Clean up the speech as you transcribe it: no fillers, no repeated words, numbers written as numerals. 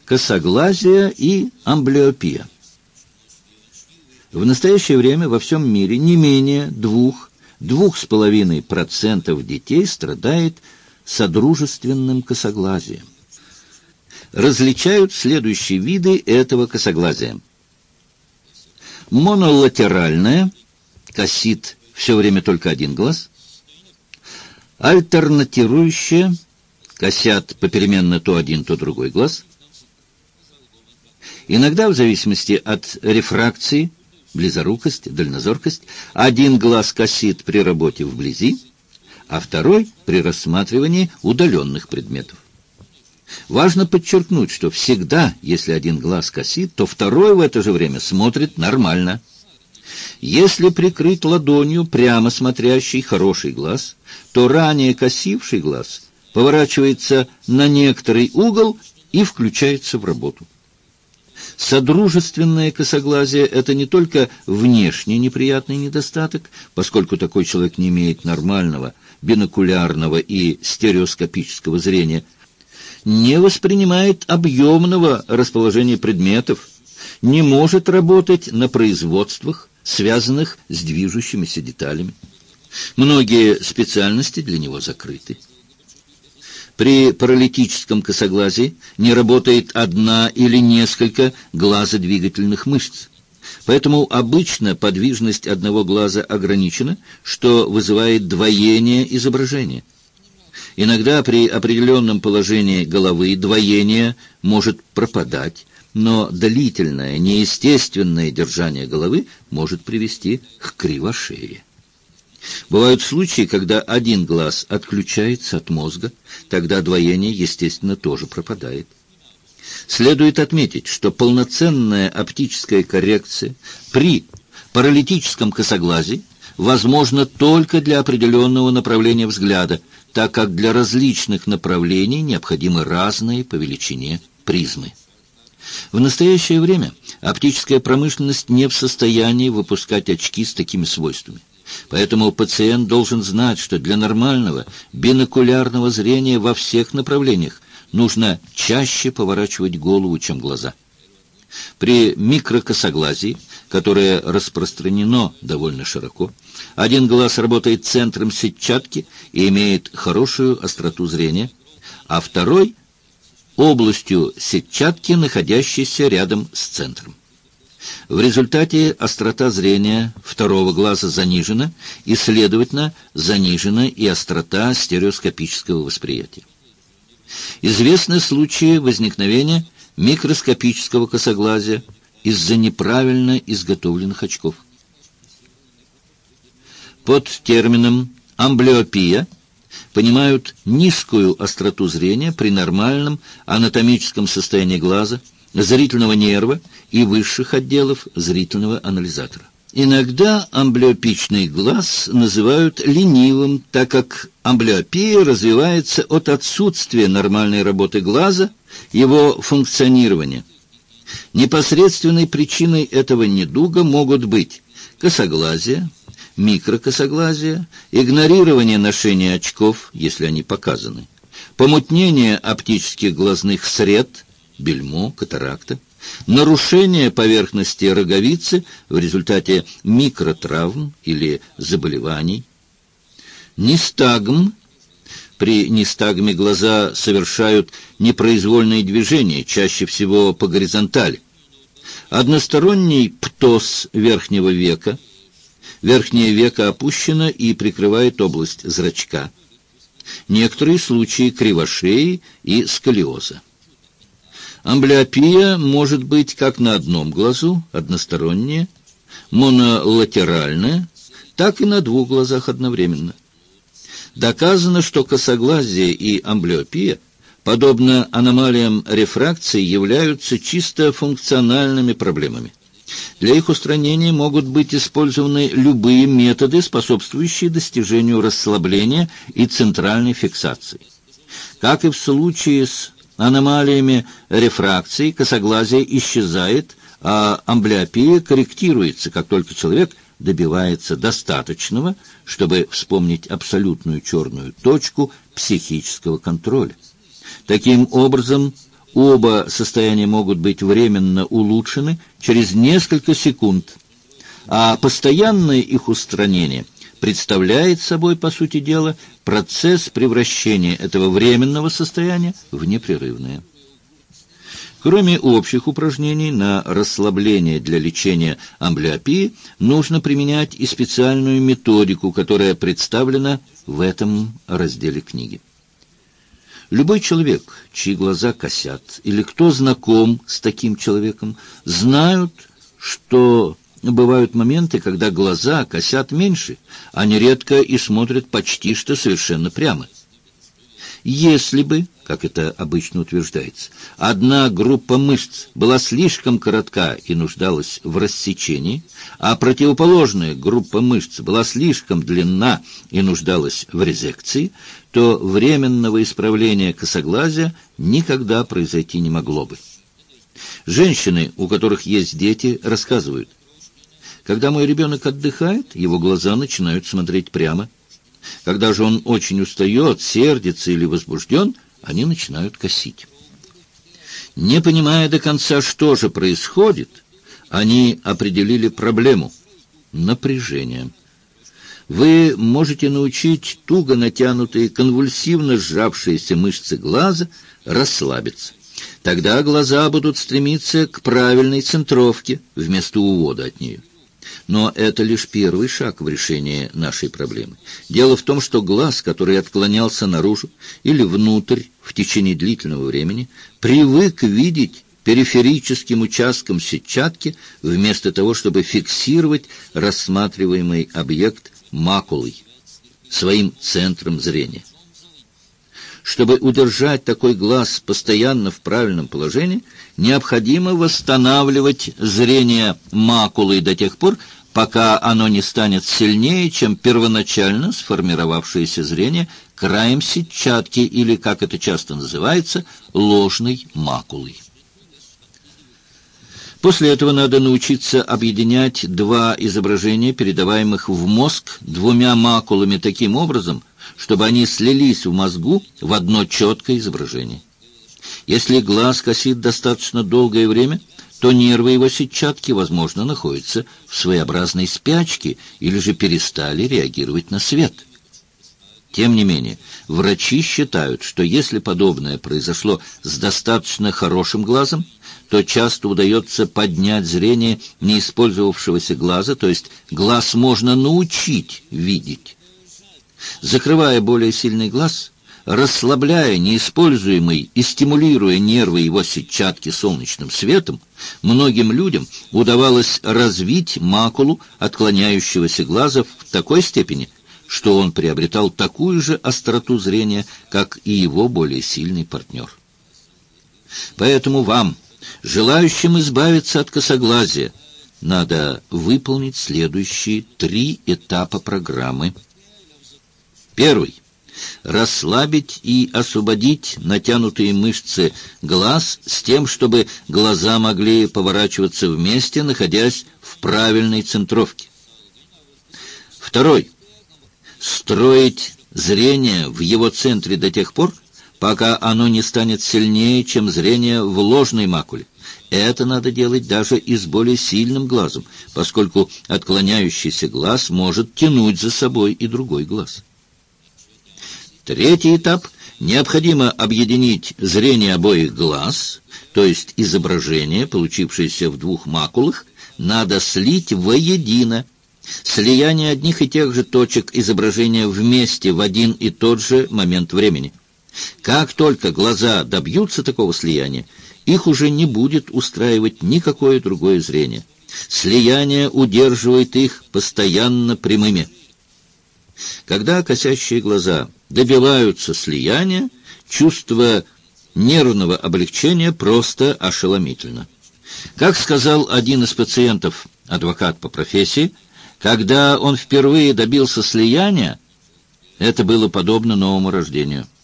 косоглазие и амблиопия. В настоящее время во всем мире не менее 2–2,5% детей страдает содружественным косоглазием. Различают следующие виды этого косоглазия. Монолатеральное, косит все время только один глаз. Альтернатирующее, косят попеременно то один, то другой глаз. Иногда, в зависимости от рефракции, близорукость, дальнозоркость, один глаз косит при работе вблизи, а второй при рассматривании удаленных предметов. Важно подчеркнуть, что всегда, если один глаз косит, то второй в это же время смотрит нормально. Если прикрыть ладонью прямо смотрящий хороший глаз, то ранее косивший глаз поворачивается на некоторый угол и включается в работу. Содружественное косоглазие – это не только внешне неприятный недостаток, поскольку такой человек не имеет нормального, бинокулярного и стереоскопического зрения, не воспринимает объемного расположения предметов, не может работать на производствах, связанных с движущимися деталями. Многие специальности для него закрыты. При паралитическом косоглазии не работает одна или несколько глазодвигательных мышц. Поэтому обычно подвижность одного глаза ограничена, что вызывает двоение изображения. Иногда при определенном положении головы двоение может пропадать, но длительное, неестественное держание головы может привести к кривошее. Бывают случаи, когда один глаз отключается от мозга, тогда двоение, естественно, тоже пропадает. Следует отметить, что полноценная оптическая коррекция при паралитическом косоглазии возможна только для определенного направления взгляда, так как для различных направлений необходимы разные по величине призмы. В настоящее время оптическая промышленность не в состоянии выпускать очки с такими свойствами. Поэтому пациент должен знать, что для нормального бинокулярного зрения во всех направлениях нужно чаще поворачивать голову, чем глаза. При микрокосоглазии, которое распространено довольно широко, один глаз работает центром сетчатки и имеет хорошую остроту зрения, а второй – областью сетчатки, находящейся рядом с центром. В результате острота зрения второго глаза занижена, и, следовательно, занижена и острота стереоскопического восприятия. Известны случаи возникновения микроскопического косоглазия из-за неправильно изготовленных очков. Под термином амблиопия понимают низкую остроту зрения при нормальном анатомическом состоянии глаза, зрительного нерва и высших отделов зрительного анализатора. Иногда амблиопичный глаз называют ленивым, так как амблиопия развивается от отсутствия нормальной работы глаза, его функционирования. Непосредственной причиной этого недуга могут быть косоглазие, микрокосоглазие, игнорирование ношения очков, если они показаны, помутнение оптических глазных сред, бельмо, катаракта, нарушение поверхности роговицы в результате микротравм или заболеваний, нистагм. При нистагме глаза совершают непроизвольные движения, чаще всего по горизонтали. Односторонний птоз верхнего века. Верхнее веко опущено и прикрывает область зрачка. Некоторые случаи кривошеи и сколиоза. Амблиопия может быть как на одном глазу, односторонняя, монолатеральная, так и на двух глазах одновременно. Доказано, что косоглазие и амблиопия, подобно аномалиям рефракции, являются чисто функциональными проблемами. Для их устранения могут быть использованы любые методы, способствующие достижению расслабления и центральной фиксации. Как и в случае с аномалиями рефракции, косоглазие исчезает, а амблиопия корректируется, как только человек добивается достаточного, чтобы вспомнить абсолютную черную точку психического контроля. Таким образом, Оба состояния могут быть временно улучшены через несколько секунд, а постоянное их устранение представляет собой, по сути дела, процесс превращения этого временного состояния в непрерывное. Кроме общих упражнений на расслабление для лечения амблиопии, нужно применять и специальную методику, которая представлена в этом разделе книги. Любой человек, чьи глаза косят, или кто знаком с таким человеком, знают, что бывают моменты, когда глаза косят меньше, а нередко и смотрят почти что совершенно прямо. Если бы, как это обычно утверждается, одна группа мышц была слишком коротка и нуждалась в рассечении, а противоположная группа мышц была слишком длинна и нуждалась в резекции, то временного исправления косоглазия никогда произойти не могло бы. Женщины, у которых есть дети, рассказывают: когда мой ребенок отдыхает, его глаза начинают смотреть прямо. Когда же он очень устает, сердится или возбужден, они начинают косить. Не понимая до конца, что же происходит, они определили проблему – напряжение. Вы можете научить туго натянутые, конвульсивно сжавшиеся мышцы глаза расслабиться. Тогда глаза будут стремиться к правильной центровке вместо увода от нее. Но это лишь первый шаг в решении нашей проблемы. Дело в том, что глаз, который отклонялся наружу или внутрь в течение длительного времени, привык видеть периферическим участком сетчатки вместо того, чтобы фиксировать рассматриваемый объект макулой, своим центром зрения. Чтобы удержать такой глаз постоянно в правильном положении, необходимо восстанавливать зрение макулой до тех пор, пока оно не станет сильнее, чем первоначально сформировавшееся зрение краем сетчатки или, как это часто называется, ложной макулой. После этого надо научиться объединять два изображения, передаваемых в мозг двумя макулами, таким образом, чтобы они слились в мозгу в одно четкое изображение. Если глаз косит достаточно долгое время, то нервы его сетчатки, возможно, находятся в своеобразной спячке или же перестали реагировать на свет. Тем не менее, врачи считают, что если подобное произошло с достаточно хорошим глазом, то часто удается поднять зрение неиспользовавшегося глаза, то есть глаз можно научить видеть. Закрывая более сильный глаз, расслабляя неиспользуемый и стимулируя нервы его сетчатки солнечным светом, многим людям удавалось развить макулу отклоняющегося глаза в такой степени, что он приобретал такую же остроту зрения, как и его более сильный партнер. Поэтому вам, желающим избавиться от косоглазия, надо выполнить следующие 3 этапа программы. Первый. Расслабить и освободить натянутые мышцы глаз с тем, чтобы глаза могли поворачиваться вместе, находясь в правильной центровке. Второй. Строить зрение в его центре до тех пор, пока оно не станет сильнее, чем зрение в ложной макуле. Это надо делать даже и с более сильным глазом, поскольку отклоняющийся глаз может тянуть за собой и другой глаз. Третий этап. Необходимо объединить зрение обоих глаз, то есть изображение, получившееся в 2 макулах, надо слить воедино. Слияние одних и тех же точек изображения вместе в один и тот же момент времени. Как только глаза добьются такого слияния, их уже не будет устраивать никакое другое зрение. Слияние удерживает их постоянно прямыми. Когда косящие глаза добиваются слияния, чувство нервного облегчения просто ошеломительно. Как сказал один из пациентов, адвокат по профессии, когда он впервые добился слияния, это было подобно новому рождению.